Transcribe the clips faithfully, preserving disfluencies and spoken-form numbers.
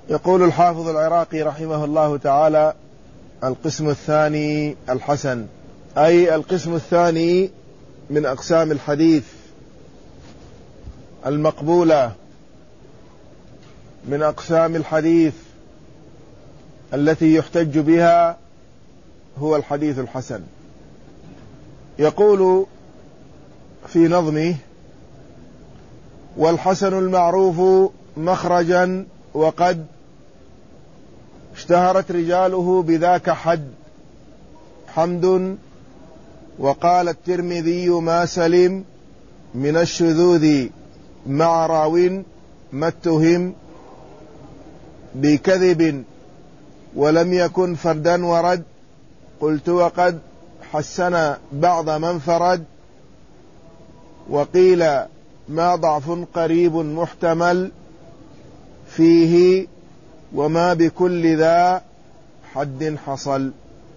يقول الحافظ العراقي رحمه الله تعالى: القسم الثاني الحسن، أي القسم الثاني من أقسام الحديث المقبولة، من أقسام الحديث التي يحتج بها هو الحديث الحسن. يقول في نظمه: والحسن المعروف مخرجا وقد اشتهرت رجاله بذاك حد حمد. وقال الترمذي: ما سلم من الشذوذ مع راو ما اتهم بكذب ولم يكن فردا ورد. قلت: وقد حسن بعض من فرد. وقيل: ما ضعف قريب محتمل فيه وما بكل ذا حد حصل.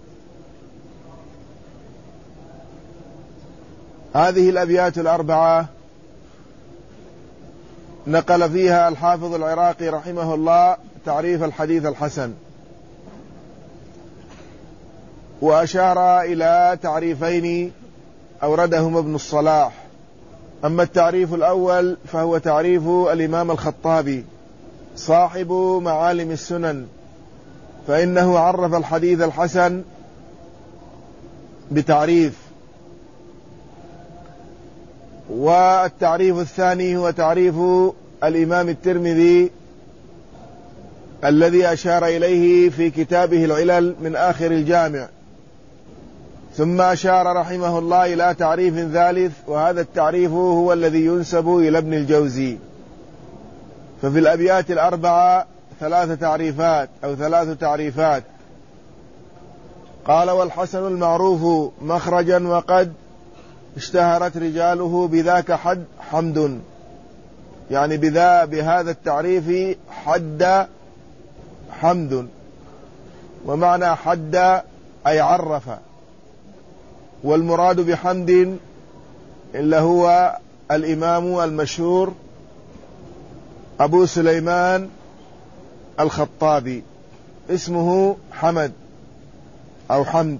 هذه الأبيات الأربعة نقل فيها الحافظ العراقي رحمه الله تعريف الحديث الحسن، وأشار إلى تعريفين أوردهما ابن الصلاح. أما التعريف الأول فهو تعريف الإمام الخطابي صاحب معالم السنن، فإنه عرف الحديث الحسن بتعريف. والتعريف الثاني هو تعريف الإمام الترمذي الذي أشار إليه في كتابه العلل من آخر الجامع. ثم أشار رحمه الله إلى تعريف ثالث، وهذا التعريف هو الذي ينسب إلى ابن الجوزي. ففي الأبيات الأربعة ثلاث تعريفات أو ثلاث تعريفات. قال: والحسن المعروف مخرجا وقد اشتهرت رجاله بذاك حد حمد، يعني بذا بهذا التعريف حد حمد. ومعنى حد أي عرف، والمراد بحمد إلا هو الإمام المشهور أبو سليمان الخطابي، اسمه حمد أو حمد.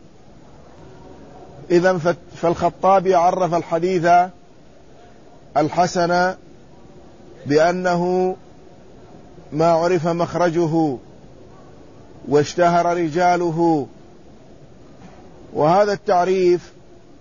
إذن فالخطابي عرف الحديث الحسن بأنه ما عرف مخرجه واشتهر رجاله. وهذا التعريف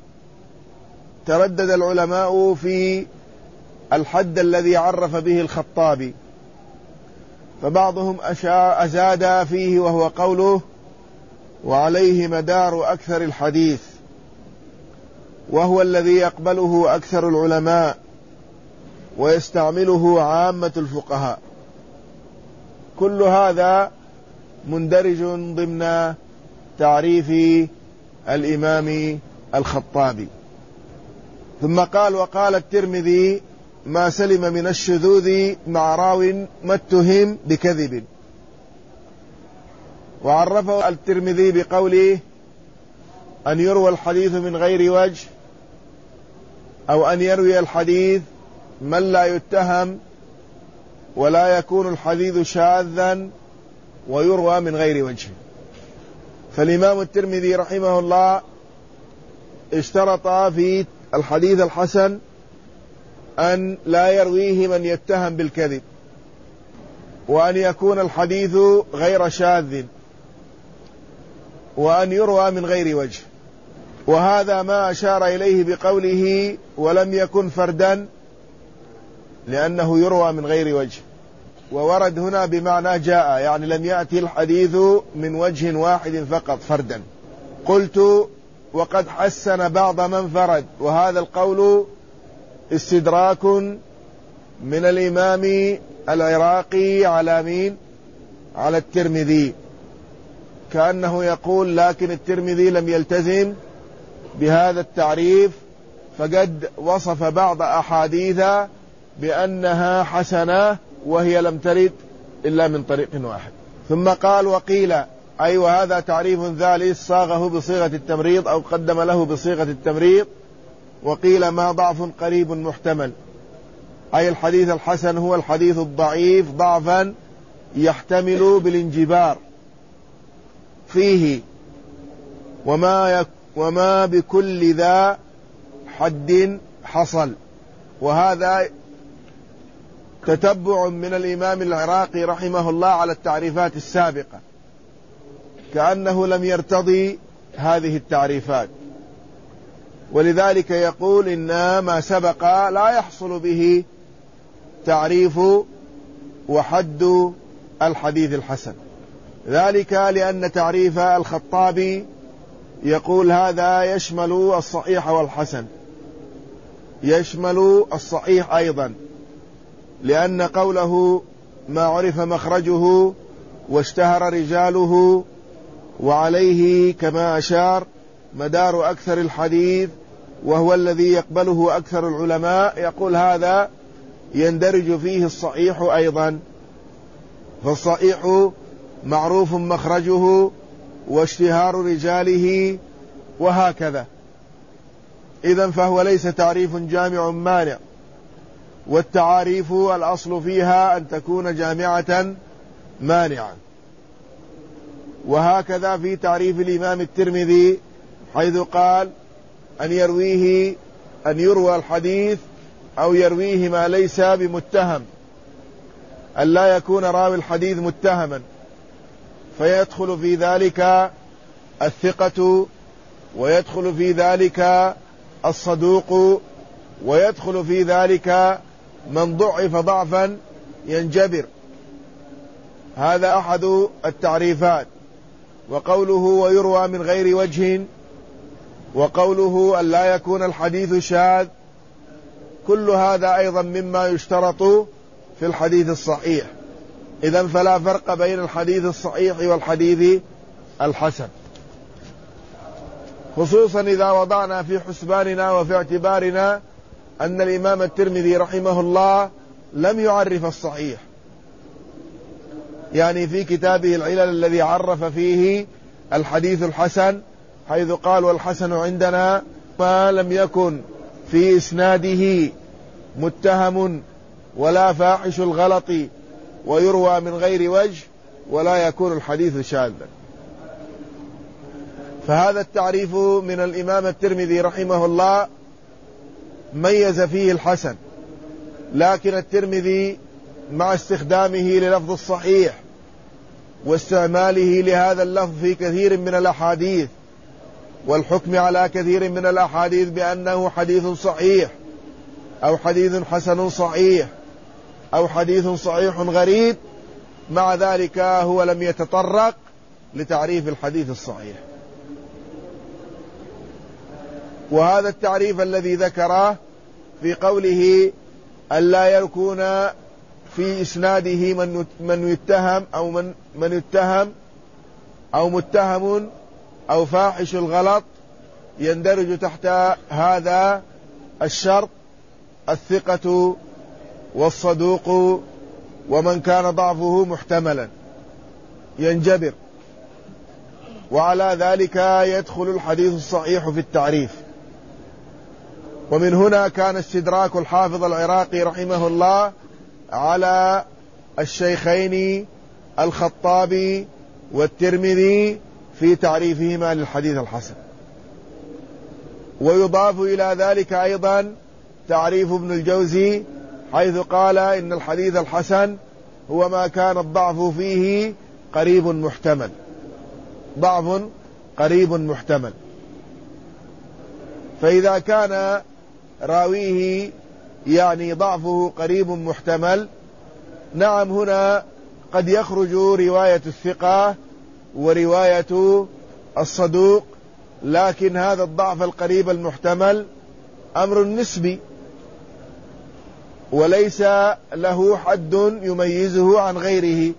تردد العلماء في الحد الذي عرف به الخطابي، فبعضهم أزاد فيه وهو قوله: وعليه مدار أكثر الحديث، وهو الذي يقبله أكثر العلماء ويستعمله عامة الفقهاء. كل هذا مندرج ضمن تعريف الإمام الخطابي. ثم قال: وقال الترمذي: ما سلم من الشذوذ مع راو ما اتهم بكذب. وعرفه الترمذي بقوله: أن يروى الحديث من غير وجه، أو أن يروي الحديث من لا يتهم ولا يكون الحديث شاذا ويروى من غير وجه. فالإمام الترمذي رحمه الله اشترط في الحديث الحسن أن لا يرويه من يتهم بالكذب، وأن يكون الحديث غير شاذ، وأن يروى من غير وجه. وهذا ما أشار إليه بقوله: ولم يكن فردا، لأنه يروى من غير وجه. وورد هنا بمعنى جاء، يعني لم يأتي الحديث من وجه واحد فقط فردا. قلت: وقد حسن بعض من فرد. وهذا القول استدراك من الإمام العراقي على مين؟ على الترمذي، كأنه يقول: لكن الترمذي لم يلتزم بهذا التعريف، فقد وصف بعض أحاديث بأنها حسنة وهي لم ترد إلا من طريق واحد. ثم قال: وقيل، أي وهذا تعريف ثالث صاغه بصيغة التمريض أو قدم له بصيغة التمريض. وقيل: ما ضعف قريب محتمل، أي الحديث الحسن هو الحديث الضعيف ضعفا يحتمل بالانجبار فيه وما, يك وما بكل ذا حد حصل. وهذا تتبع من الإمام العراقي رحمه الله على التعريفات السابقة، كأنه لم يرتضي هذه التعريفات، ولذلك يقول إن ما سبق لا يحصل به تعريف وحد الحديث الحسن، ذلك لأن تعريف الخطابي يقول هذا يشمل الصحيح والحسن، يشمل الصحيح أيضا، لأن قوله ما عرف مخرجه واشتهر رجاله وعليه كما أشار مدار أكثر الحديث وهو الذي يقبله أكثر العلماء، يقول هذا يندرج فيه الصحيح أيضا، فالصحيح معروف مخرجه واشتهار رجاله وهكذا. إذن فهو ليس تعريف جامع مانع، والتعاريف الأصل فيها أن تكون جامعة مانعة. وهكذا في تعريف الإمام الترمذي حيث قال أن يرويه أن يروى الحديث أو يرويه ما ليس بمتهم، أن لا يكون راوي الحديث متهما، فيدخل في ذلك الثقة ويدخل في ذلك الصدوق ويدخل في ذلك من ضعف ضعفا ينجبر. هذا أحد التعريفات. وقوله ويروى من غير وجه، وقوله أن لا يكون الحديث شاذ، كل هذا أيضا مما يشترط في الحديث الصحيح. إذن فلا فرق بين الحديث الصحيح والحديث الحسن، خصوصا إذا وضعنا في حسباننا وفي اعتبارنا أن الإمام الترمذي رحمه الله لم يعرف الصحيح، يعني في كتابه العلل الذي عرف فيه الحديث الحسن حيث قال والحسن عندنا ما لم يكن في إسناده متهم ولا فاحش الغلط ويروى من غير وجه ولا يكون الحديث شاذا. فهذا التعريف من الإمام الترمذي رحمه الله ميز فيه الحسن، لكن الترمذي مع استخدامه للفظ الصحيح واستعماله لهذا اللفظ في كثير من الأحاديث والحكم على كثير من الأحاديث بأنه حديث صحيح أو حديث حسن صحيح أو حديث صحيح غريب، مع ذلك هو لم يتطرق لتعريف الحديث الصحيح. وهذا التعريف الذي ذكره في قوله ألا يكون في إسناده من من يتهم أو من من يتهم أو متهم أو فاحش الغلط، يندرج تحت هذا الشرط الثقة والصدوق ومن كان ضعفه محتملا ينجبر، وعلى ذلك يدخل الحديث الصحيح في التعريف. ومن هنا كان استدراك الحافظ العراقي رحمه الله على الشيخين الخطابي والترمذي في تعريفهما للحديث الحسن. ويضاف إلى ذلك أيضا تعريف ابن الجوزي حيث قال إن الحديث الحسن هو ما كان الضعف فيه قريب محتمل، ضعف قريب محتمل. فإذا كان راويه يعني ضعفه قريب محتمل، نعم هنا قد يخرج رواية الثقة ورواية الصدوق، لكن هذا الضعف القريب المحتمل أمر نسبي وليس له حد يميزه عن غيره،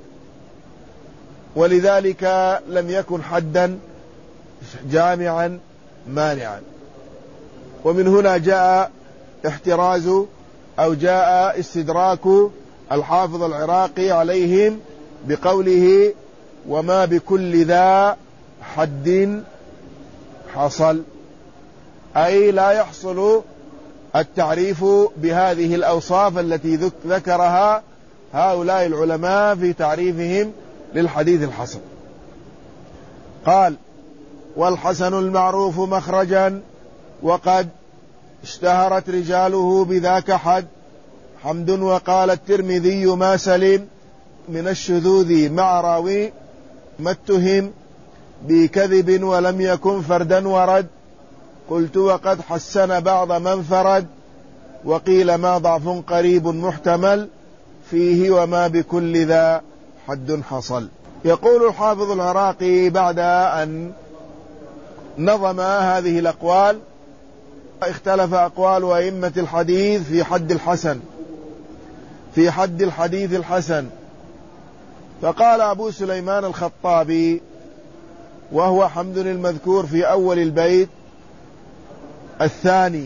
ولذلك لم يكن حدا جامعا مانعا. ومن هنا جاء احتراز أو جاء استدراك الحافظ العراقي عليهم بقوله وما بكل ذا حد حصل، أي لا يحصل التعريف بهذه الأوصاف التي ذكرها هؤلاء العلماء في تعريفهم للحديث الحسن. قال: والحسن المعروف مخرجا وقد اشتهرت رجاله بذاك حد حمد. وقال الترمذي: ما سلم من الشذوذ مع راوي ما اتهم بكذب ولم يكن فردا ورد. قلت: وقد حسن بعض من فرد. وقيل: ما ضعف قريب محتمل فيه وما بكل ذا حد حصل. يقول الحافظ العراقي بعد أن نظم هذه الأقوال: اختلف أقوال أئمة الحديث في حد الحسن في حد الحديث الحسن. فقال أبو سليمان الخطابي، وهو حمد المذكور في أول البيت الثاني: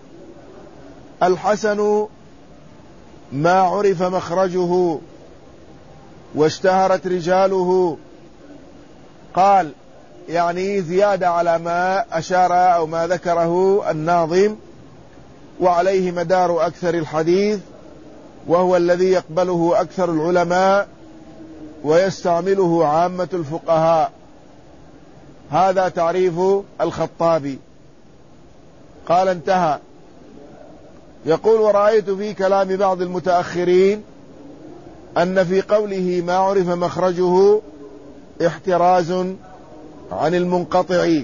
الحسن ما عرف مخرجه واشتهرت رجاله. قال يعني زيادة على ما أشار أو ما ذكره الناظم، وعليه مدار أكثر الحديث، وهو الذي يقبله أكثر العلماء ويستعمله عامة الفقهاء. هذا تعريف الخطابي. قال: انتهى. يقول: ورأيت في كلام بعض المتأخرين أن في قوله ما عرف مخرجه احتراز عن المنقطع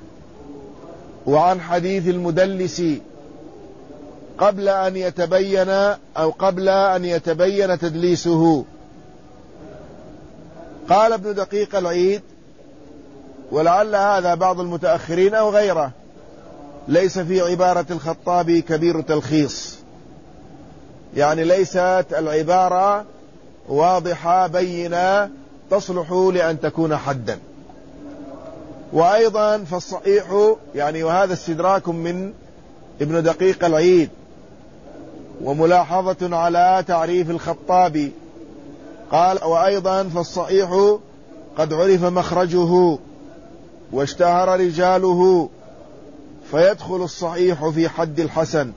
وعن حديث المدلس قبل أن يتبين أو قبل أن يتبين تدليسه. قال ابن دقيق العيد: ولعل هذا بعض المتأخرين أو غيره، ليس في عبارة الخطابي كبير تلخيص، يعني ليست العبارة واضحة بينة تصلح لأن تكون حدا. وأيضا فالصحيح، يعني وهذا استدراك من ابن دقيق العيد وملاحظة على تعريف الخطابي. قال: وأيضا فالصحيح قد عرف مخرجه واشتهر رجاله، فيدخل الصحيح في حد الحسن،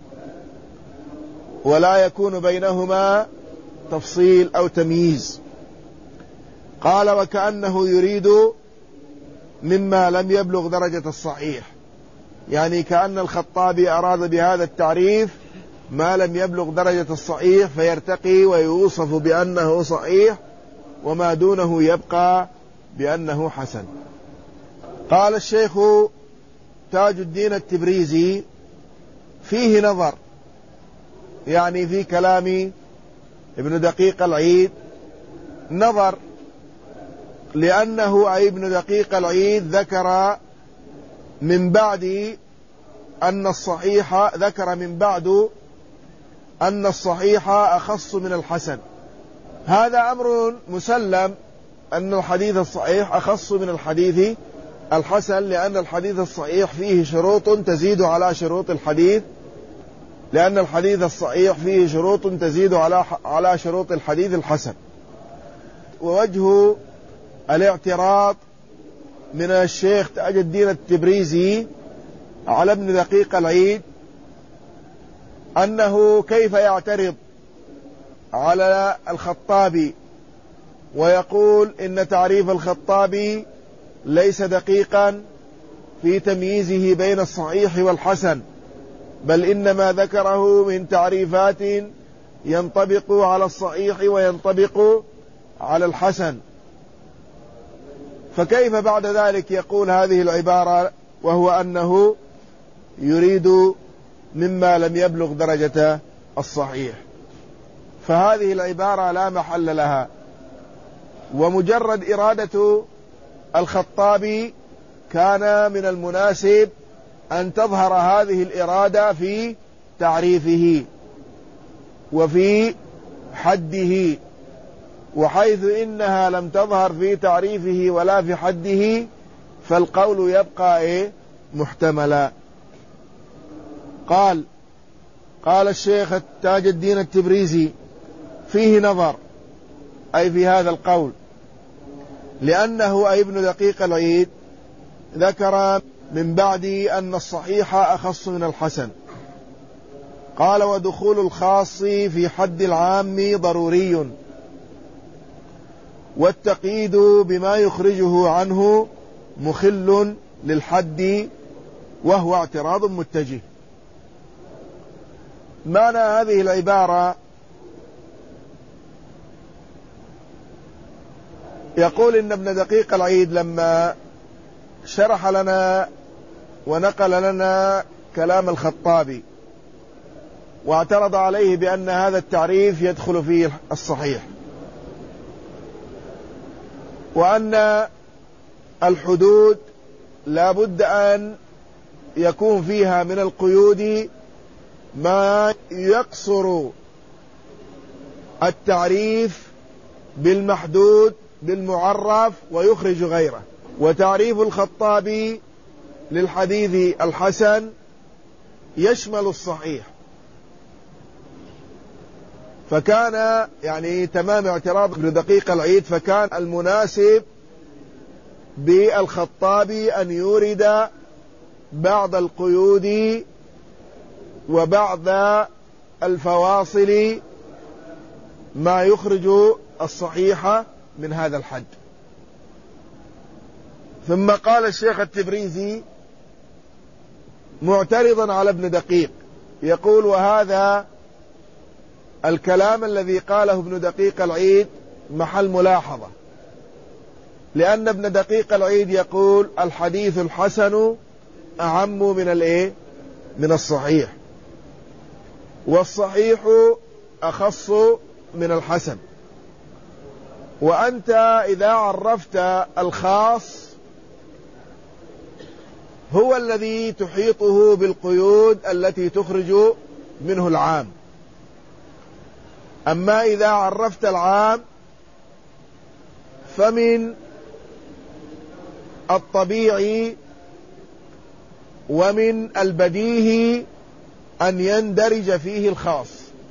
ولا يكون بينهما تفصيل أو تمييز. قال: وكأنه يريد مما لم يبلغ درجة الصحيح، يعني كأن الخطابي أراد بهذا التعريف ما لم يبلغ درجة الصحيح فيرتقي ويوصف بأنه صحيح، وما دونه يبقى بأنه حسن. قال الشيخ تاج الدين التبريزي: فيه نظر، يعني في كلام ابن دقيق العيد نظر، لأنه أي ابن دقيق العيد ذكر من بعد أن الصحيح ذكر من بعد أن الصحيح أخص من الحسن. هذا أمر مسلم، أن الحديث الصحيح أخص من الحديث الحسن، لأن الحديث الصحيح فيه شروط تزيد على شروط الحديث لأن الحديث الصحيح فيه شروط تزيد على على شروط الحديث الحسن. ووجه الاعتراض من الشيخ تاج الدين التبريزي على ابن دقيق العيد أنه كيف يعترض على الخطابي ويقول إن تعريف الخطابي ليس دقيقا في تمييزه بين الصحيح والحسن، بل إنما ذكره من تعريفات ينطبق على الصحيح وينطبق على الحسن، فكيف بعد ذلك يقول هذه العبارة وهو أنه يريد مما لم يبلغ درجة الصحيح؟ فهذه العبارة لا محل لها، ومجرد إرادة الخطابي كان من المناسب أن تظهر هذه الإرادة في تعريفه وفي حده، وحيث إنها لم تظهر في تعريفه ولا في حده فالقول يبقى إيه محتملا. قال قال الشيخ تاج الدين التبريزي: فيه نظر، أي في هذا القول، لأنه أي ابن دقيق العيد ذكر من بعد أن الصحيح أخص من الحسن. قال ودخول الخاص في حد العام ضروري، والتقييد بما يخرجه عنه مخل للحد وهو اعتراض متجه. معنى هذه العبارة يقول إن ابن دقيق العيد لما شرح لنا ونقل لنا كلام الخطابي واعترض عليه بأن هذا التعريف يدخل فيه الصحيح، وأن الحدود لا بد أن يكون فيها من القيود ما يقصر التعريف بالمحدود بالمعرف ويخرج غيره. وتعريف الخطابي للحديث الحسن يشمل الصحيح، فكان يعني تمام اعتراض ابن دقيق العيد، فكان المناسب بالخطابي أن يورد بعض القيود وبعض الفواصل ما يخرج الصحيح من هذا الحد. ثم قال الشيخ التبريزي معترضا على ابن دقيق يقول: وهذا الكلام الذي قاله ابن دقيق العيد محل ملاحظة، لأن ابن دقيق العيد يقول الحديث الحسن أعم من الايه من الصحيح، والصحيح أخص من الحسن. وأنت إذا عرفت الخاص هو الذي تحيطه بالقيود التي تخرج منه العام، أما إذا عرفت العام فمن الطبيعي ومن البديهي أن يندرج فيه الخاص.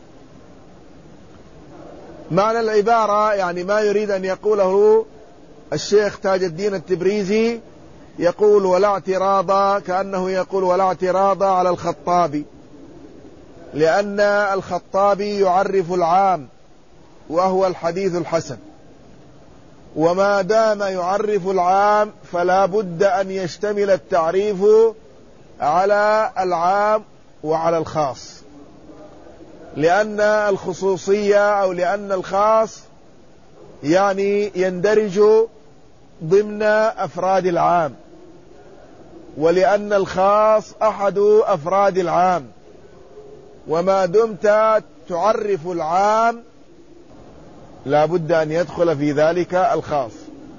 معنى العبارة يعني ما يريد أن يقوله الشيخ تاج الدين التبريزي، يقول ولا اعتراض، كأنه يقول ولا اعتراض على الخطابي، لأن الخطابي يعرف العام وهو الحديث الحسن، وما دام يعرف العام فلا بد أن يشتمل التعريف على العام وعلى الخاص، لأن الخصوصية أو لأن الخاص يعني يندرج ضمن أفراد العام، ولأن الخاص أحد أفراد العام، وما دمت تعرف العام لا بد أن يدخل في ذلك الخاص.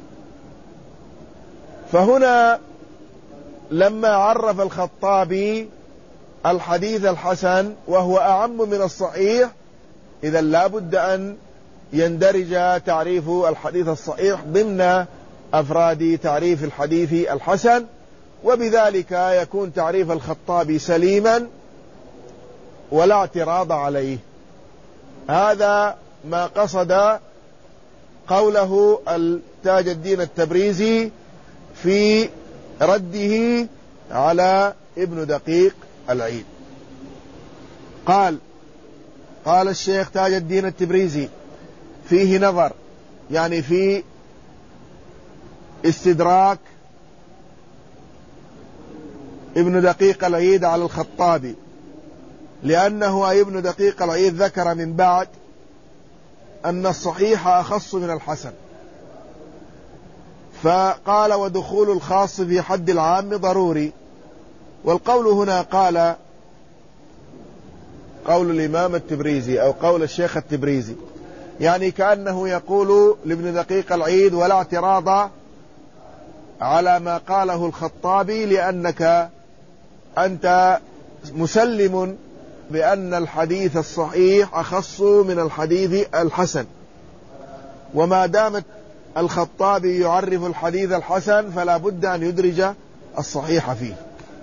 فهنا لما عرف الخطابي الحديث الحسن وهو أعم من الصحيح، إذا لا بد أن يندرج تعريف الحديث الصحيح ضمن أفراد تعريف الحديث الحسن، وبذلك يكون تعريف الخطابي سليما ولا اعتراض عليه. هذا ما قصد قوله التاج الدين التبريزي في رده على ابن دقيق العيد. قال قال الشيخ تاج الدين التبريزي فيه نظر، يعني في استدراك ابن دقيق العيد على الخطابي، لأنه أي ابن دقيق العيد ذكر من بعد أن الصحيح أخص من الحسن، فقال ودخول الخاص في حد العام ضروري. والقول هنا قال قول الإمام التبريزي أو قول الشيخ التبريزي، يعني كأنه يقول لابن دقيق العيد ولا اعتراض على ما قاله الخطابي، لأنك أنت مسلم بأن الحديث الصحيح أخص من الحديث الحسن، وما دامت الخطابي يعرف الحديث الحسن فلا بد أن يدرج الصحيح فيه.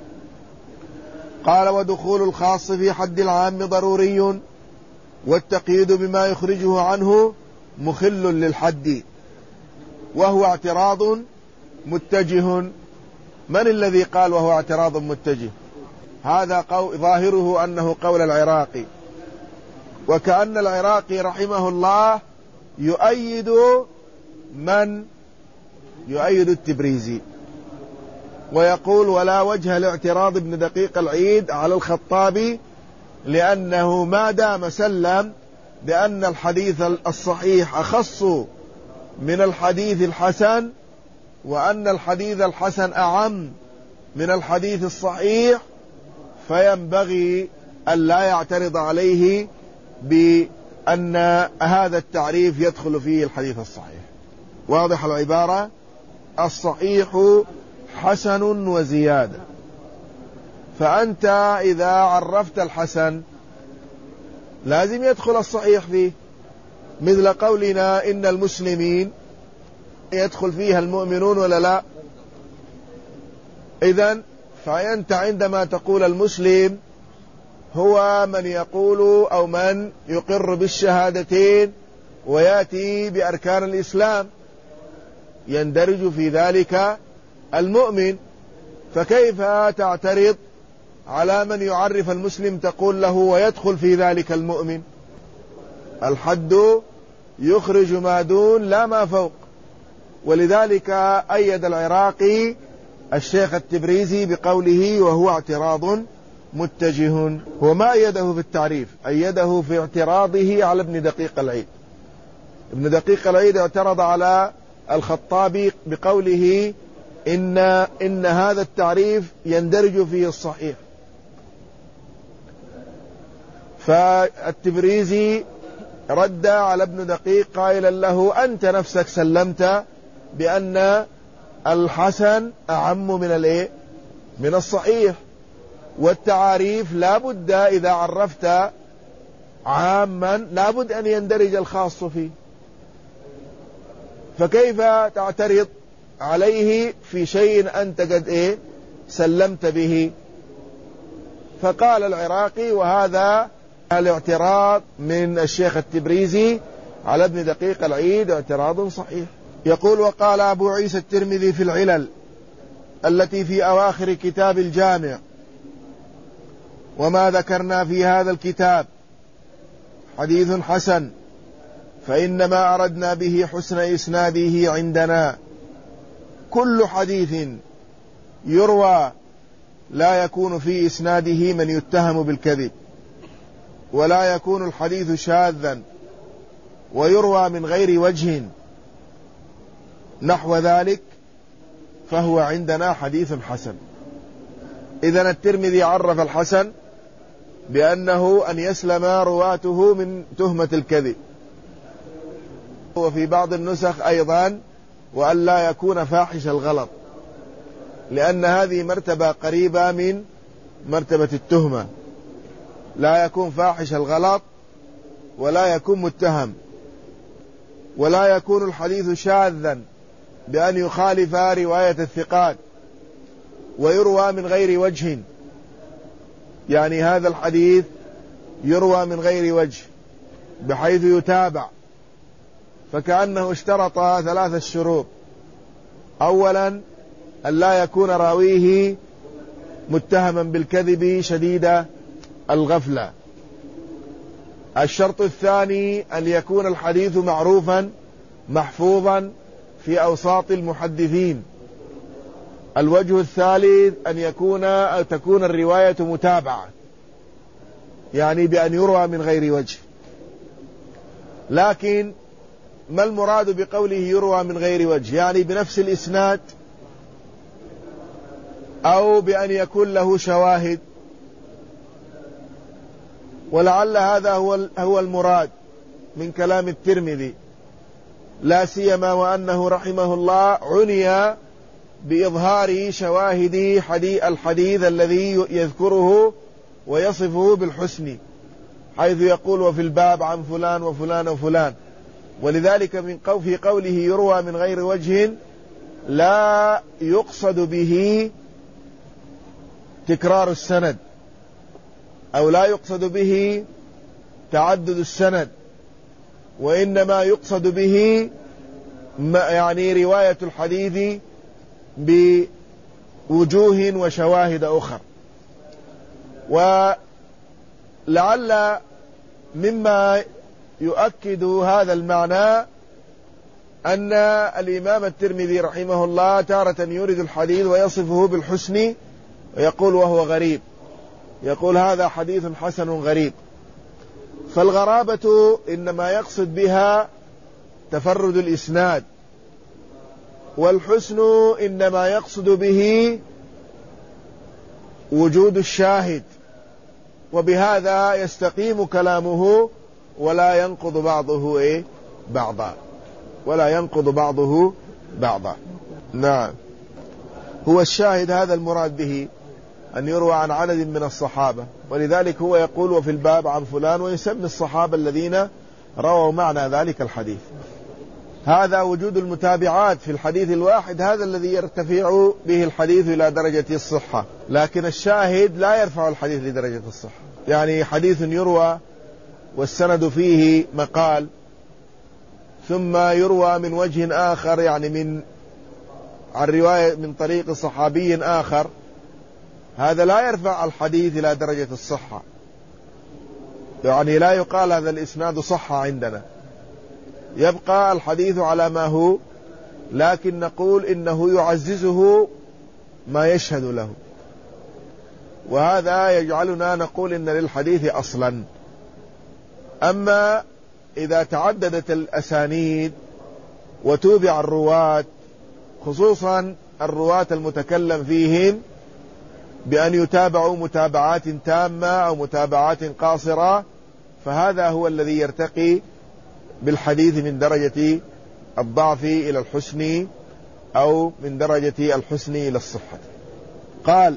قال ودخول الخاص في حد العام ضروري، والتقييد بما يخرجه عنه مخل للحد وهو اعتراض متجه. من الذي قال وهو اعتراض متجه؟ هذا قول ظاهره أنه قول العراقي، وكأن العراقي رحمه الله يؤيد من يؤيد التبريزي، ويقول ولا وجه لاعتراض ابن دقيق العيد على الخطابي، لأنه ما دام سلم بأن الحديث الصحيح أخص من الحديث الحسن، وأن الحديث الحسن أعم من الحديث الصحيح، فينبغي أن لا يعترض عليه بأن هذا التعريف يدخل فيه الحديث الصحيح. واضح العبارة؟ الصحيح حسن وزيادة، فأنت إذا عرفت الحسن لازم يدخل الصحيح فيه، مثل قولنا إن المسلمين يدخل فيها المؤمنون ولا لا؟ إذن فأنت عندما تقول المسلم هو من يقول أو من يقر بالشهادتين ويأتي بأركان الإسلام، يندرج في ذلك المؤمن، فكيف تعترض على من يعرف المسلم تقول له ويدخل في ذلك المؤمن؟ الحد يخرج ما دون لا ما فوق. ولذلك أيد العراقي الشيخ التبريزي بقوله وهو اعتراض متجه. هو ما أيده في التعريف، أيده في اعتراضه على ابن دقيق العيد. ابن دقيق العيد اعترض على الخطابي بقوله إن, إن هذا التعريف يندرج فيه الصحيح، فالتبريزي رد على ابن دقيق قائلا له أنت نفسك سلمت بأن الحسن أعم من الايه من الصحيح، والتعاريف لا بد إذا عرفت عاما لا بد أن يندرج الخاص فيه، فكيف تعترض عليه في شيء أنت قد إيه سلمت به؟ فقال العراقي وهذا الاعتراض من الشيخ التبريزي على ابن دقيق العيد اعتراض صحيح. يقول وقال أبو عيسى الترمذي في العلل التي في أواخر كتاب الجامع وما ذكرنا في هذا الكتاب حديث حسن، فإنما أردنا به حسن إسناده عندنا. كل حديث يروى لا يكون في إسناده من يتهم بالكذب، ولا يكون الحديث شاذا، ويروى من غير وجه نحو ذلك، فهو عندنا حديث حسن. إذن الترمذي عرف الحسن بأنه أن يسلم رواته من تهمة الكذب، وفي بعض النسخ أيضا وأن لا يكون فاحش الغلط، لأن هذه مرتبة قريبة من مرتبة التهمة، لا يكون فاحش الغلط ولا يكون متهم، ولا يكون الحديث شاذا بأن يخالف رواية الثقات، ويروى من غير وجه، يعني هذا الحديث يروى من غير وجه بحيث يتابع، فكأنه اشترط ثلاثة شروط: أولا أن لا يكون راويه متهما بالكذب شديد الغفلة. الشرط الثاني أن يكون الحديث معروفا محفوظا في أوساط المحدثين. الوجه الثالث أن يكون أو تكون الرواية متابعة، يعني بأن يروى من غير وجه. لكن ما المراد بقوله يروى من غير وجه؟ يعني بنفس الإسناد، أو بأن يكون له شواهد، ولعل هذا هو هو المراد من كلام الترمذي، لا سيما وأنه رحمه الله عني بإظهار شواهد حديث الحديث الذي يذكره ويصفه بالحسن، حيث يقول وفي الباب عن فلان وفلان وفلان. ولذلك من قو في قوله يروى من غير وجه لا يقصد به تكرار السند، أو لا يقصد به تعدد السند، وإنما يقصد به يعني رواية الحديث بوجوه وشواهد أخرى. ولعل مما يؤكد هذا المعنى أن الإمام الترمذي رحمه الله تارة يورد الحديث ويصفه بالحسن ويقول وهو غريب، يقول هذا حديث حسن غريب. فالغرابة إنما يقصد بها تفرد الإسناد، والحسن إنما يقصد به وجود الشاهد، وبهذا يستقيم كلامه ولا ينقض بعضه إيه بعضا ولا ينقض بعضه بعضا. نعم، هو الشاهد هذا المراد به أن يروى عن عدد من الصحابة، ولذلك هو يقول وفي الباب عن فلان، ويسمي الصحابة الذين رووا معنى ذلك الحديث. هذا وجود المتابعات في الحديث الواحد، هذا الذي يرتفع به الحديث إلى درجة الصحة، لكن الشاهد لا يرفع الحديث لدرجة الصحة. يعني حديث يروى والسند فيه مقال، ثم يروى من وجه آخر، يعني من عن رواية من طريق صحابي آخر، هذا لا يرفع الحديث إلى درجة الصحة. يعني لا يقال هذا الإسناد صح عندنا، يبقى الحديث على ما هو، لكن نقول إنه يعززه ما يشهد له، وهذا يجعلنا نقول إن للحديث أصلا. أما إذا تعددت الأسانيد وتوبع الرواة، خصوصا الرواة المتكلم فيهم بأن يتابعوا متابعات تامة أو متابعات قاصرة، فهذا هو الذي يرتقي بالحديث من درجة الضعف إلى الحسن، أو من درجة الحسن إلى الصحة. قال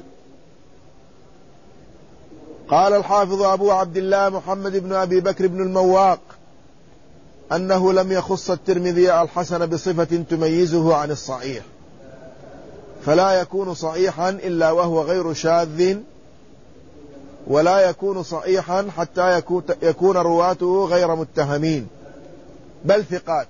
قال الحافظ أبو عبد الله محمد بن أبي بكر بن المواق أنه لم يخص الترمذي الحسن بصفة تميزه عن الصحيح، فلا يكون صحيحا إلا وهو غير شاذ، ولا يكون صحيحا حتى يكون رواته غير متهمين بل ثقات.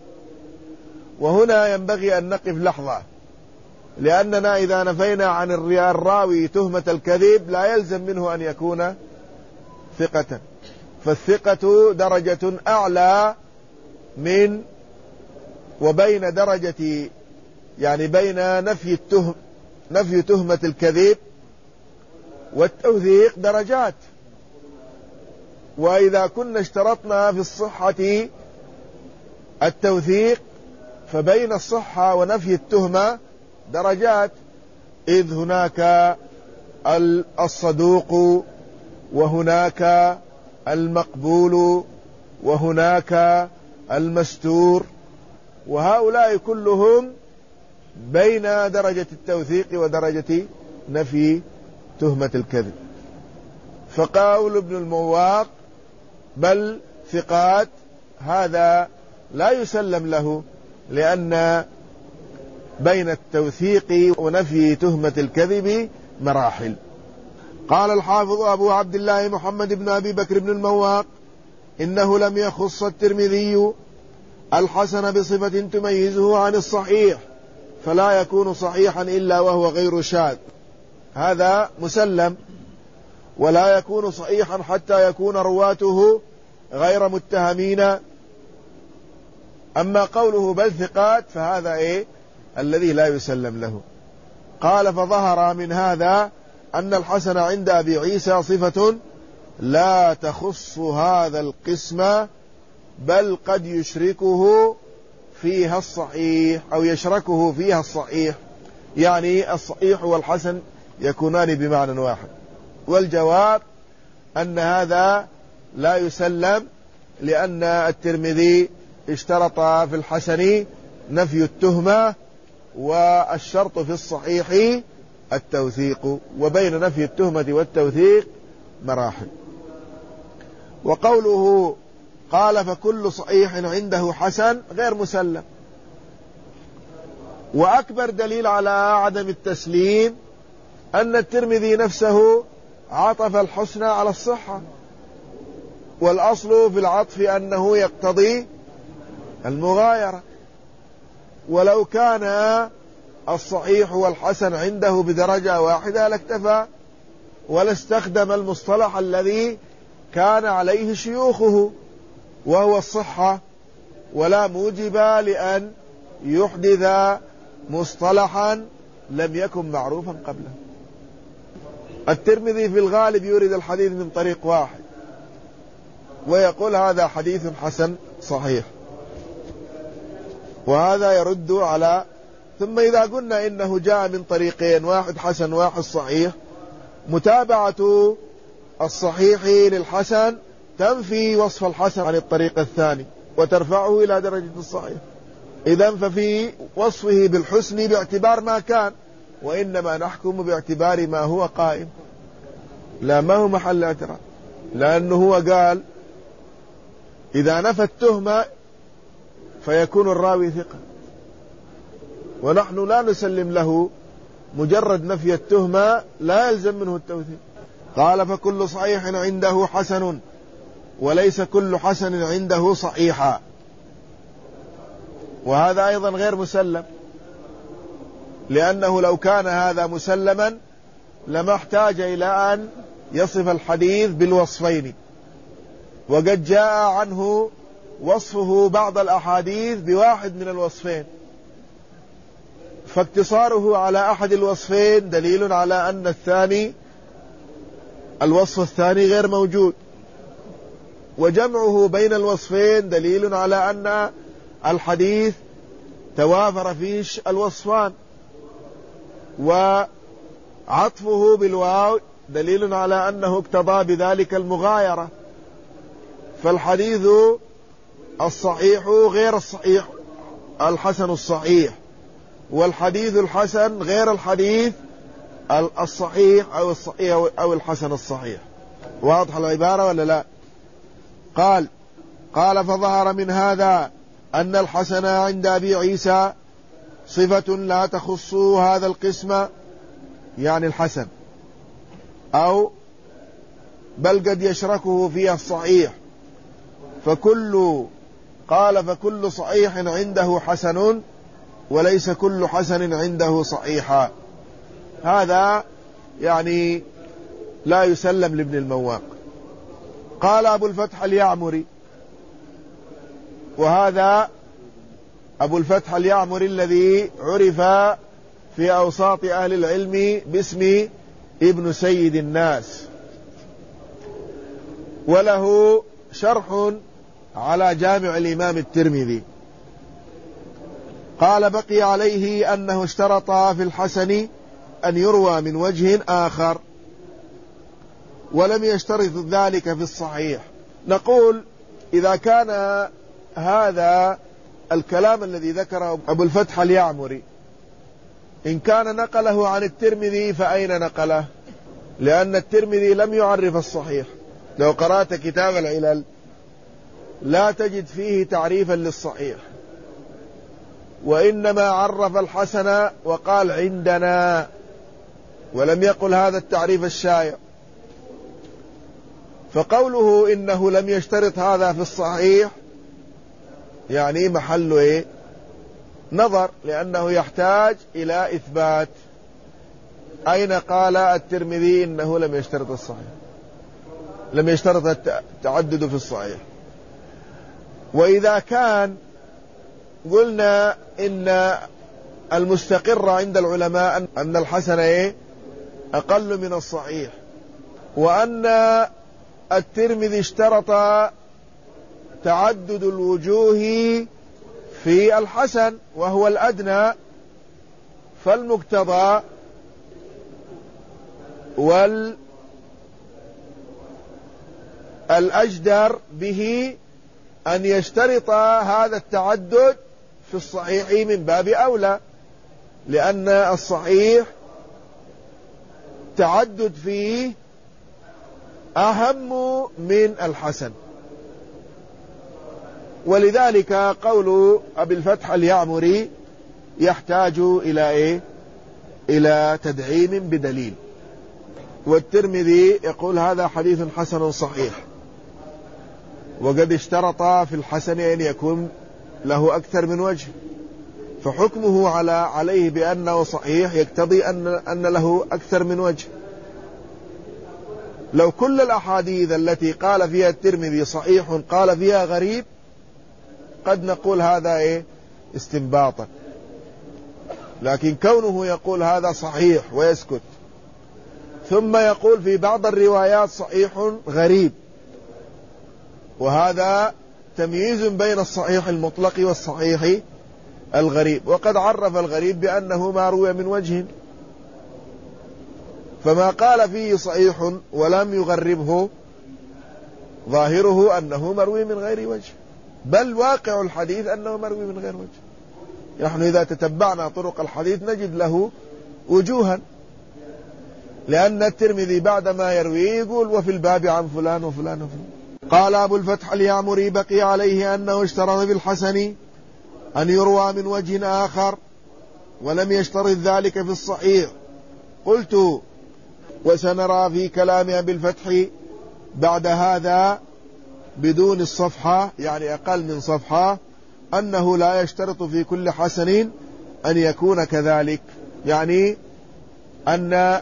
وهنا ينبغي أن نقف لحظة، لأننا إذا نفينا عن الراوي تهمة الكذب لا يلزم منه أن يكون ثقة، فالثقة درجة أعلى من وبين درجة، يعني بين نفي التهم نفي تهمة الكذب والتوثيق درجات. وإذا كنا اشترطنا في الصحة التوثيق فبين الصحة ونفي التهمة درجات، إذ هناك الصدوق وهناك المقبول وهناك المستور، وهؤلاء كلهم بين درجة التوثيق ودرجة نفي تهمة الكذب. فقول ابن المواق بل ثقات هذا لا يسلم له، لأن بين التوثيق ونفي تهمة الكذب مراحل. قال الحافظ أبو عبد الله محمد بن أبي بكر بن المواق إنه لم يخص الترمذي الحسن بصفة تميزه عن الصحيح، فلا يكون صحيحا إلا وهو غير شاذ، هذا مسلم، ولا يكون صحيحا حتى يكون رواته غير متهمين. أما قوله بل ثقات فهذا إيه الذي لا يسلم له. قال فظهر من هذا أن الحسن عند أبي عيسى صفة لا تخص هذا القسم، بل قد يشركه فيها الصحيح أو يشركه فيها الصحيح، يعني الصحيح والحسن يكونان بمعنى واحد. والجواب أن هذا لا يسلم، لأن الترمذي اشترط في الحسن نفي التهمة، والشرط في الصحيح التوثيق، وبين نفي التهمة والتوثيق مراحل. وقوله قال فكل صحيح عنده حسن غير مسلم. وأكبر دليل على عدم التسليم أن الترمذي نفسه عطف الحسن على الصحة، والأصل في العطف أنه يقتضي المغايرة، ولو كان الصحيح والحسن عنده بدرجة واحدة لاكتفى، ولا استخدم المصطلح الذي كان عليه شيوخه وهو الصحة، ولا موجب لأن يحدث مصطلحا لم يكن معروفا قبله. الترمذي في الغالب يورد الحديث من طريق واحد ويقول هذا حديث حسن صحيح، وهذا يرد على. ثم إذا قلنا إنه جاء من طريقين، واحد حسن واحد صحيح، متابعة الصحيح للحسن تنفي وصف الحسن عن الطريق الثاني وترفعه إلى درجة الصحيح. إذن ففي وصفه بالحسن باعتبار ما كان، وإنما نحكم باعتبار ما هو قائم، لا ما هو محل اعتراض، لأنه هو قال إذا نفى التهمة فيكون الراوي ثقة، ونحن لا نسلم له مجرد نفي التهمة لا يلزم منه التوثيق. قال فكل صحيح عنده حسن وليس كل حسن عنده صحيحا، وهذا أيضا غير مسلم، لأنه لو كان هذا مسلما لما احتاج إلى أن يصف الحديث بالوصفين، وقد جاء عنه وصفه بعض الأحاديث بواحد من الوصفين، فاقتصاره على أحد الوصفين دليل على أن الثاني الوصف الثاني غير موجود، وجمعه بين الوصفين دليل على أن الحديث توافر فيه الوصفان، وعطفه بالواو دليل على أنه اقتضى بذلك المغايرة. فالحديث الصحيح غير الصحيح الحسن الصحيح، والحديث الحسن غير الحديث الصحيح أو الصحيح أو الحسن الصحيح. واضح العبارة ولا لا؟ قال قال فظهر من هذا أن الحسن عند أبي عيسى صفة لا تخص هذا القسم، يعني الحسن، أو بل قد يشركه فيها الصحيح، فكل قال فكل صحيح عنده حسن وليس كل حسن عنده صحيحا. هذا يعني لا يسلم لابن المواق. قال أبو الفتح اليعمري، وهذا أبو الفتح اليعمري الذي عرف في أوساط أهل العلم باسم ابن سيد الناس، وله شرح على جامع الإمام الترمذي. قال بقي عليه أنه اشترط في الحسن أن يروى من وجه آخر، ولم يشترط ذلك في الصحيح. نقول إذا كان هذا الكلام الذي ذكره أبو الفتح اليعمري إن كان نقله عن الترمذي فأين نقله؟ لأن الترمذي لم يعرف الصحيح. لو قرأت كتاب العلل لا تجد فيه تعريفا للصحيح، وإنما عرف الحسن وقال عندنا، ولم يقل هذا التعريف الشائع. فقوله إنه لم يشترط هذا في الصحيح يعني محله إيه؟ نظر، لأنه يحتاج إلى إثبات. أين قال الترمذي إنه لم يشترط الصحيح؟ لم يشترط التعدد في الصحيح. وإذا كان قلنا إن المستقر عند العلماء أن الحسن إيه؟ أقل من الصحيح، وأن الترمذي اشترط تعدد الوجوه في الحسن وهو الأدنى، فالمقتضى والأجدر به أن يشترط هذا التعدد في الصحيح من باب أولى، لأن الصحيح تعدد فيه أهم من الحسن. ولذلك قول أبي الفتح اليعمري يحتاج إلى إيه؟ إلى تدعيم بدليل. والترمذي يقول هذا حديث حسن صحيح، وقد اشترط في الحسن أن يكون له أكثر من وجه، فحكمه على عليه بأنه صحيح يقتضي أن, أن له أكثر من وجه. لو كل الأحاديث التي قال فيها الترمذي صحيح قال فيها غريب قد نقول هذا إيه استنباطا، لكن كونه يقول هذا صحيح ويسكت، ثم يقول في بعض الروايات صحيح غريب، وهذا تمييز بين الصحيح المطلق والصحيح الغريب. وقد عرف الغريب بأنه ما روي من وجه، فما قال فيه صحيح ولم يغربه ظاهره أنه مروي من غير وجه، بل واقع الحديث أنه مروي من غير وجه. نحن إذا تتبعنا طرق الحديث نجد له وجوها، لأن الترمذي بعدما يرويه يقول وفي الباب عن فلان وفلان وفلان. قال أبو الفتح اليعمري بقي عليه أنه اشترط بالحسن أن يروى من وجه آخر ولم يشترط ذلك في الصحيح. قلت وسنرى في كلام أبي الفتح بعد هذا بدون الصفحة، يعني أقل من صفحة، أنه لا يشترط في كل حسن أن يكون كذلك، يعني أن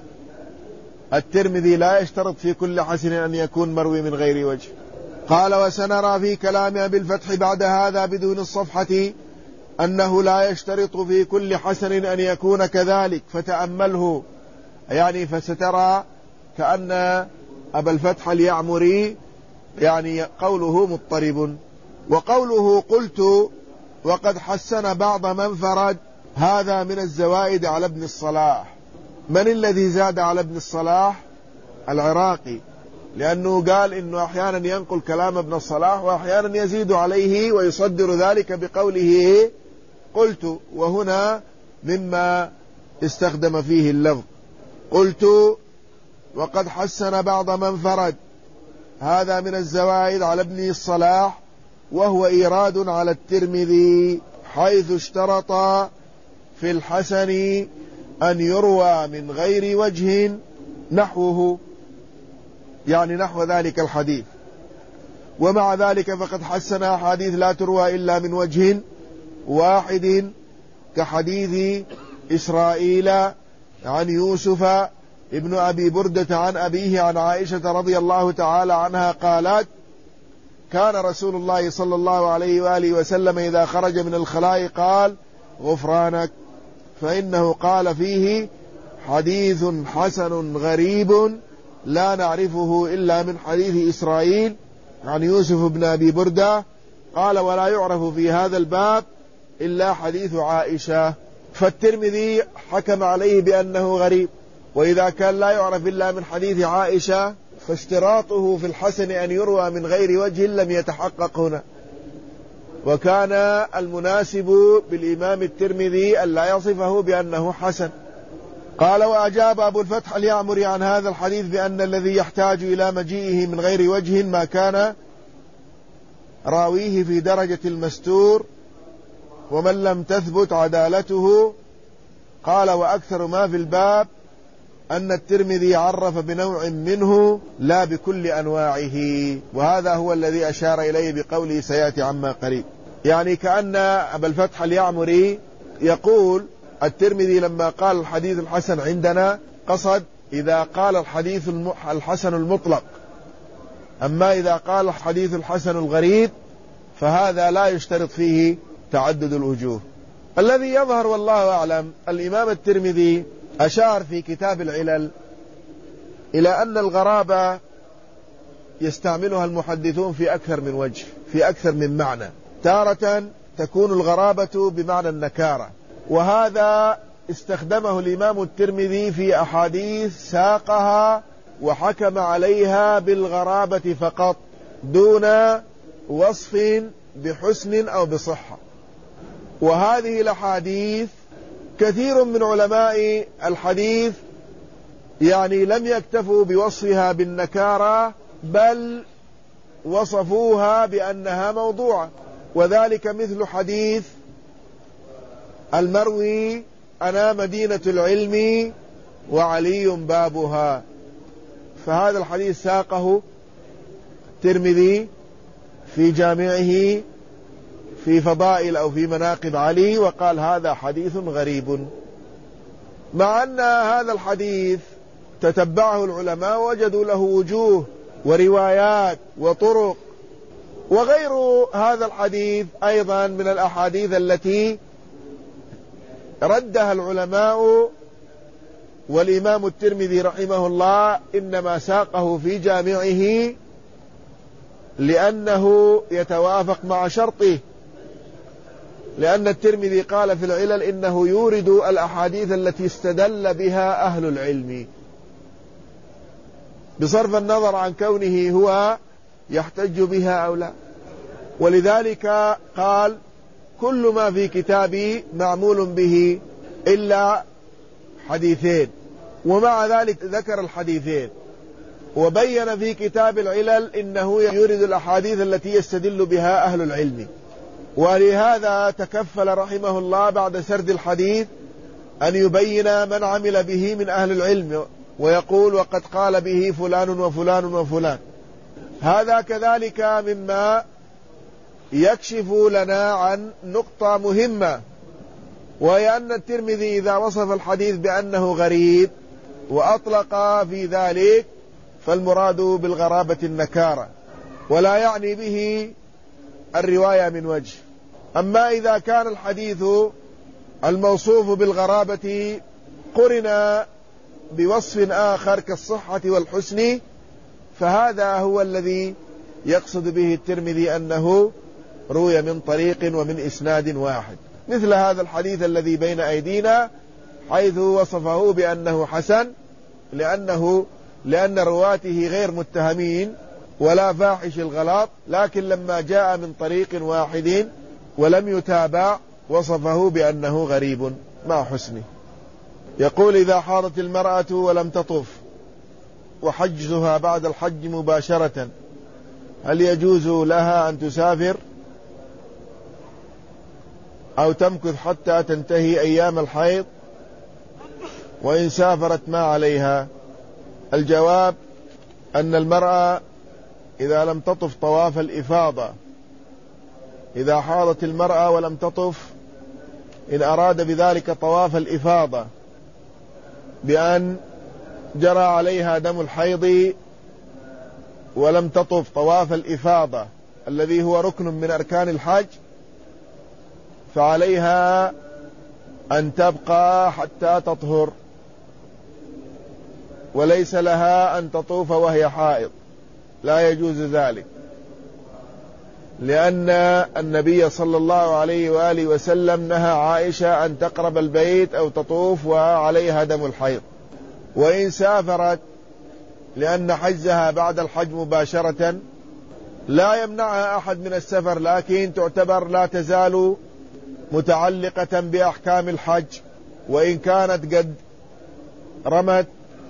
الترمذي لا يشترط في كل حسن أن يكون مروي من غير وجه. قال وسنرى في كلام أبي الفتح بعد هذا بدون الصفحة أنه لا يشترط في كل حسن أن يكون كذلك، فتأمله، يعني فسترى كأن أبا الفتح اليعمري يعني قوله مضطرب. وقوله قلت وقد حسن بعض من فرد، هذا من الزوائد على ابن الصلاح. من الذي زاد على ابن الصلاح؟ العراقي، لأنه قال إنه أحيانا ينقل كلام ابن الصلاح وأحيانا يزيد عليه ويصدر ذلك بقوله قلت، وهنا مما استخدم فيه اللفظ. قلت وقد حسن بعض من فرد، هذا من الزوائد على ابن الصلاح، وهو إيراد على الترمذي حيث اشترط في الحسن أن يروى من غير وجه نحوه، يعني نحو ذلك الحديث. ومع ذلك فقد حسن أحاديث لا تروى إلا من وجه واحد، كحديث إسرائيل عن يوسف ابن أبي بردة عن أبيه عن عائشة رضي الله تعالى عنها قالت: كان رسول الله صلى الله عليه وآله وسلم إذا خرج من الخلاء قال: غفرانك، فإنه قال فيه: حديث حسن غريب لا نعرفه إلا من حديث إسرائيل عن يوسف بن أبي بردة. قال: ولا يعرف في هذا الباب إلا حديث عائشة. فالترمذي حكم عليه بأنه غريب، وإذا كان لا يعرف إلا من حديث عائشة فاشتراطه في الحسن أن يروى من غير وجه لم يتحقق هنا، وكان المناسب بالإمام الترمذي أن لا يصفه بأنه حسن. قال: وأجاب أبو الفتح اليعمري عن هذا الحديث بأن الذي يحتاج إلى مجيئه من غير وجه ما كان راويه في درجة المستور ومن لم تثبت عدالته. قال: وأكثر ما في الباب أن الترمذي عرف بنوع منه لا بكل أنواعه، وهذا هو الذي أشار إليه بقوله سيأتي عما قريب. يعني كأن أبا الفتح اليعمري يقول الترمذي لما قال الحديث الحسن عندنا قصد إذا قال الحديث الحسن المطلق، أما إذا قال الحديث الحسن الغريب فهذا لا يشترط فيه تعدد الوجوه. الذي يظهر والله أعلم الإمام الترمذي أشار في كتاب العلل إلى أن الغرابة يستعملها المحدثون في أكثر من وجه، في أكثر من معنى. تارة تكون الغرابة بمعنى النكارة، وهذا استخدمه الإمام الترمذي في أحاديث ساقها وحكم عليها بالغرابة فقط دون وصف بحسن أو بصحة. وهذه الأحاديث كثير من علماء الحديث يعني لم يكتفوا بوصفها بالنكارة، بل وصفوها بأنها موضوعة، وذلك مثل حديث المروي: أنا مدينة العلم وعلي بابها. فهذا الحديث ساقه الترمذي في جامعه في فضائل أو في مناقب علي، وقال هذا حديث غريب، مع أن هذا الحديث تتبعه العلماء وجدوا له وجوه وروايات وطرق. وغير هذا الحديث أيضا من الأحاديث التي ردها العلماء، والإمام الترمذي رحمه الله إنما ساقه في جامعه لأنه يتوافق مع شرطه، لأن الترمذي قال في العلل إنه يورد الأحاديث التي استدل بها أهل العلم، بصرف النظر عن كونه هو يحتج بها أو لا. ولذلك قال كل ما في كتابي معمول به إلا حديثين، ومع ذلك ذكر الحديثين وبين في كتاب العلل إنه يورد الأحاديث التي يستدل بها أهل العلم. ولهذا تكفل رحمه الله بعد سرد الحديث أن يبين من عمل به من أهل العلم، ويقول وقد قال به فلان وفلان وفلان. هذا كذلك مما يكشف لنا عن نقطة مهمة، وهي أن الترمذي إذا وصف الحديث بأنه غريب وأطلق في ذلك فالمراد بالغرابة النكارة، ولا يعني به الرواية من وجه. أما إذا كان الحديث الموصوف بالغرابة قرن بوصف آخر كالصحة والحسن، فهذا هو الذي يقصد به الترمذي أنه روي من طريق ومن إسناد واحد، مثل هذا الحديث الذي بين أيدينا حيث وصفه بأنه حسن لأنه لأن رواته غير متهمين ولا فاحش الغلط، لكن لما جاء من طريق واحد ولم يتابع وصفه بأنه غريب مع حسنه. يقول إذا حاضت المرأة ولم تطف وحجزها بعد الحج مباشرة هل يجوز لها أن تسافر أو تمكث حتى تنتهي أيام الحيض؟ وإن سافرت ما عليها؟ الجواب أن المرأة إذا لم تطف طواف الإفاضة، إذا حاضت المرأة ولم تطف، إن أراد بذلك طواف الإفاضة بأن جرى عليها دم الحيض ولم تطف طواف الإفاضة الذي هو ركن من أركان الحج، فعليها أن تبقى حتى تطهر، وليس لها أن تطوف وهي حائض، لا يجوز ذلك، لأن النبي صلى الله عليه وآله وسلم نهى عائشة أن تقرب البيت أو تطوف وعليها دم الحيض. وإن سافرت لأن حجها بعد الحج مباشرة لا يمنعها أحد من السفر، لكن تعتبر لا تزال متعلقة بأحكام الحج، وإن كانت قد رمت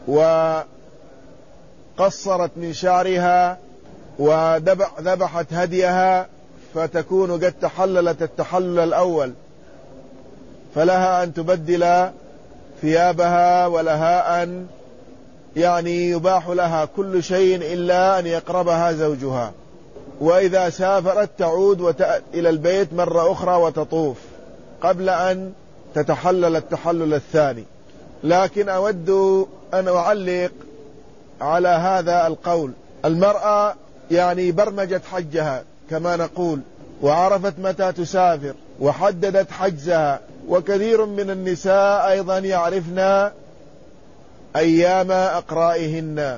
وقصرت من شعرها وذبحت هديها فتكون قد تحللت التحلل الأول، فلها أن تبدل ثيابها، ولها أن يعني يباح لها كل شيء إلا أن يقربها زوجها. وإذا سافرت تعود وتأتي إلى البيت مرة أخرى وتطوف قبل أن تتحلل التحلل الثاني. لكن أود أن أعلق على هذا القول. المرأة يعني برمجت حجها كما نقول، وعرفت متى تسافر وحددت حجزها، وكثير من النساء أيضا يعرفن أيام أقرائهن،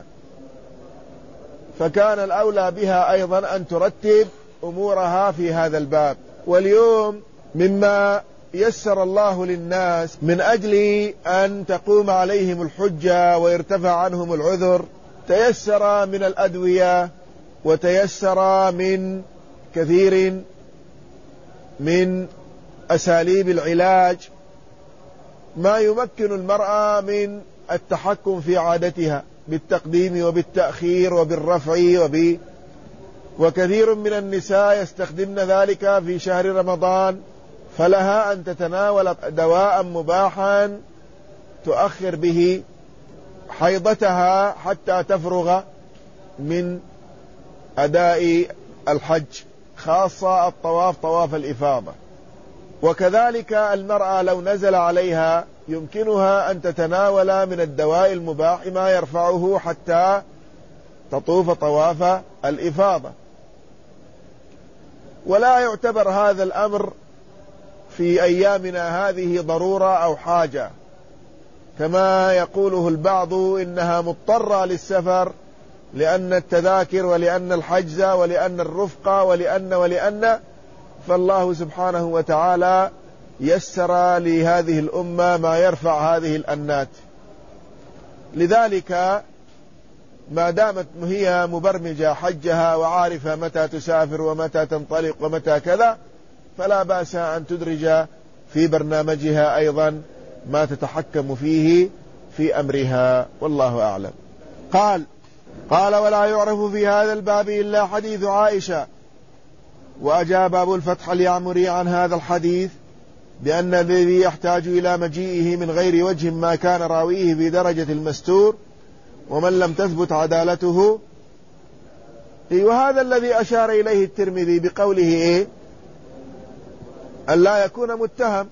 فكان الأولى بها أيضا أن ترتب أمورها في هذا الباب. واليوم مما يسر الله للناس من أجل أن تقوم عليهم الحجة ويرتفع عنهم العذر، تيسر من الأدوية وتيسر من كثير من أساليب العلاج ما يمكن المرأة من التحكم في عادتها بالتقديم وبالتأخير وبالرفع وب... وكثير من النساء يستخدمن ذلك في شهر رمضان، فلها أن تتناول دواء مباحا تؤخر به حيضتها حتى تفرغ من أداء الحج، خاصة الطواف طواف الإفاضة. وكذلك المرأة لو نزل عليها يمكنها أن تتناول من الدواء المباح ما يرفعه حتى تطوف طواف الإفاضة. ولا يعتبر هذا الأمر في أيامنا هذه ضرورة أو حاجة، كما يقوله البعض إنها مضطرة للسفر لأن التذاكر ولأن الحجز ولأن الرفقة ولأن ولأن فالله سبحانه وتعالى يسر لهذه الأمة ما يرفع هذه الأنات. لذلك ما دامت هي مبرمجة حجها وعارفة متى تسافر ومتى تنطلق ومتى كذا، فلا بأس أن تدرج في برنامجها أيضا ما تتحكم فيه في أمرها، والله أعلم. قال قال ولا يعرف في هذا الباب إلا حديث عائشة. وأجاب أبو الفتح اليعمري عن هذا الحديث بأن الذي يحتاج إلى مجيئه من غير وجه ما كان راويه في درجة المستور ومن لم تثبت عدالته. وهذا الذي أشار إليه الترمذي بقوله إيه؟ أن لا يكون متهم،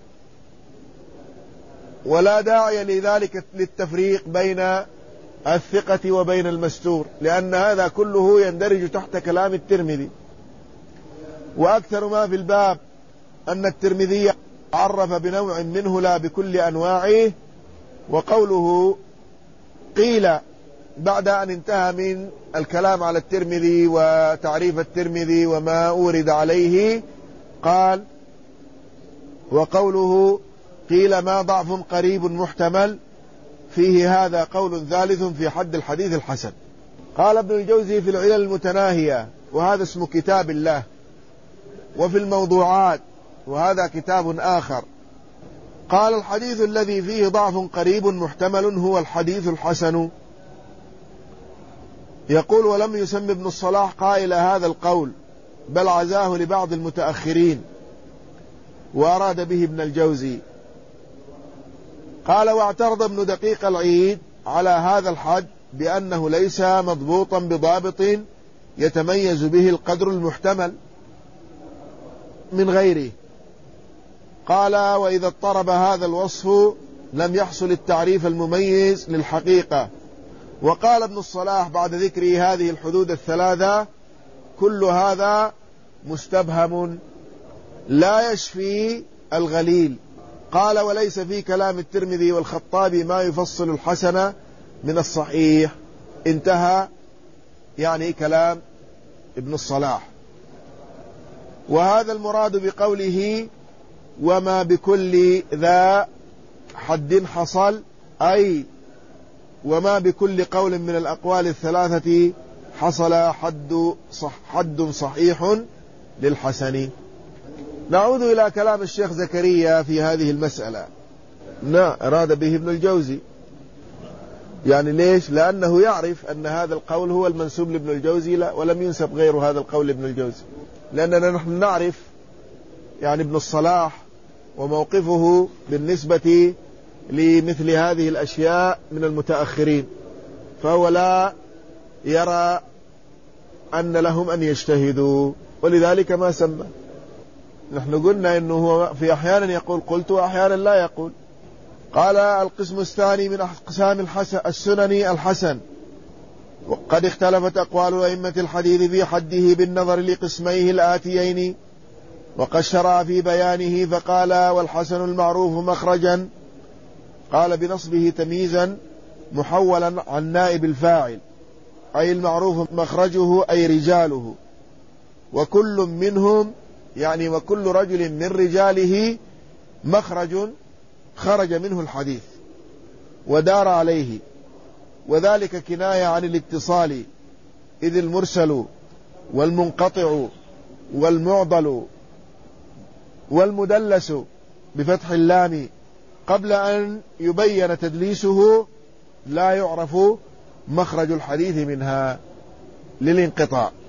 ولا داعي لذلك للتفريق بين الثقة وبين المستور، لأن هذا كله يندرج تحت كلام الترمذي. وأكثر ما في الباب أن الترمذي عرف بنوع منه لا بكل أنواعه. وقوله قيل بعد أن انتهى من الكلام على الترمذي وتعريف الترمذي وما أورد عليه، قال وقوله قيل ما ضعف قريب محتمل فيه هذا قول ثالث في حد الحديث الحسن. قال ابن الجوزي في العلل المتناهية، وهذا اسم كتاب الله، وفي الموضوعات، وهذا كتاب آخر، قال الحديث الذي فيه ضعف قريب محتمل هو الحديث الحسن. يقول ولم يسم ابن الصلاح قائل هذا القول، بل عزاه لبعض المتأخرين وأراد به ابن الجوزي. قال واعترض ابن دقيق العيد على هذا الحد بأنه ليس مضبوطا بضابط يتميز به القدر المحتمل من غيره. قال وإذا اضطرب هذا الوصف لم يحصل التعريف المميز للحقيقة. وقال ابن الصلاح بعد ذكر هذه الحدود الثلاثة كل هذا مستبهم لا يشفي الغليل. قال وليس في كلام الترمذي والخطابي ما يفصل الحسن من الصحيح. انتهى يعني كلام ابن الصلاح. وهذا المراد بقوله وما بكل ذا حد حصل، أي وما بكل قول من الأقوال الثلاثة حصل حد, صح حد صحيح للحسن. نعود إلى كلام الشيخ زكريا في هذه المسألة. لا أراد به ابن الجوزي، يعني ليش؟ لأنه يعرف أن هذا القول هو المنسوب لابن الجوزي، لا ولم ينسب غير هذا القول لابن الجوزي، لأننا نحن نعرف يعني ابن الصلاح وموقفه بالنسبة لمثل هذه الأشياء من المتأخرين، فهو لا يرى أن لهم أن يجتهدوا، ولذلك ما سمى. نحن قلنا أنه هو في أحيانا يقول قلت وأحيانا لا يقول. قال القسم الثاني من أقسام الحسن السنن الحسن. وقد اختلفت أقوال أئمة الحديث في حده بالنظر لقسميه الآتيين، وقد شرع في بيانه فقال والحسن المعروف مخرجا، قال بنصبه تمييزا محولا عن نائب الفاعل، أي المعروف مخرجه أي رجاله، وكل منهم يعني وكل رجل من رجاله مخرج خرج منه الحديث ودار عليه، وذلك كناية عن الاتصال، إذ المرسل والمنقطع والمعضل والمدلس بفتح اللام قبل أن يبين تدليسه لا يعرف مخرج الحديث منها للانقطاع.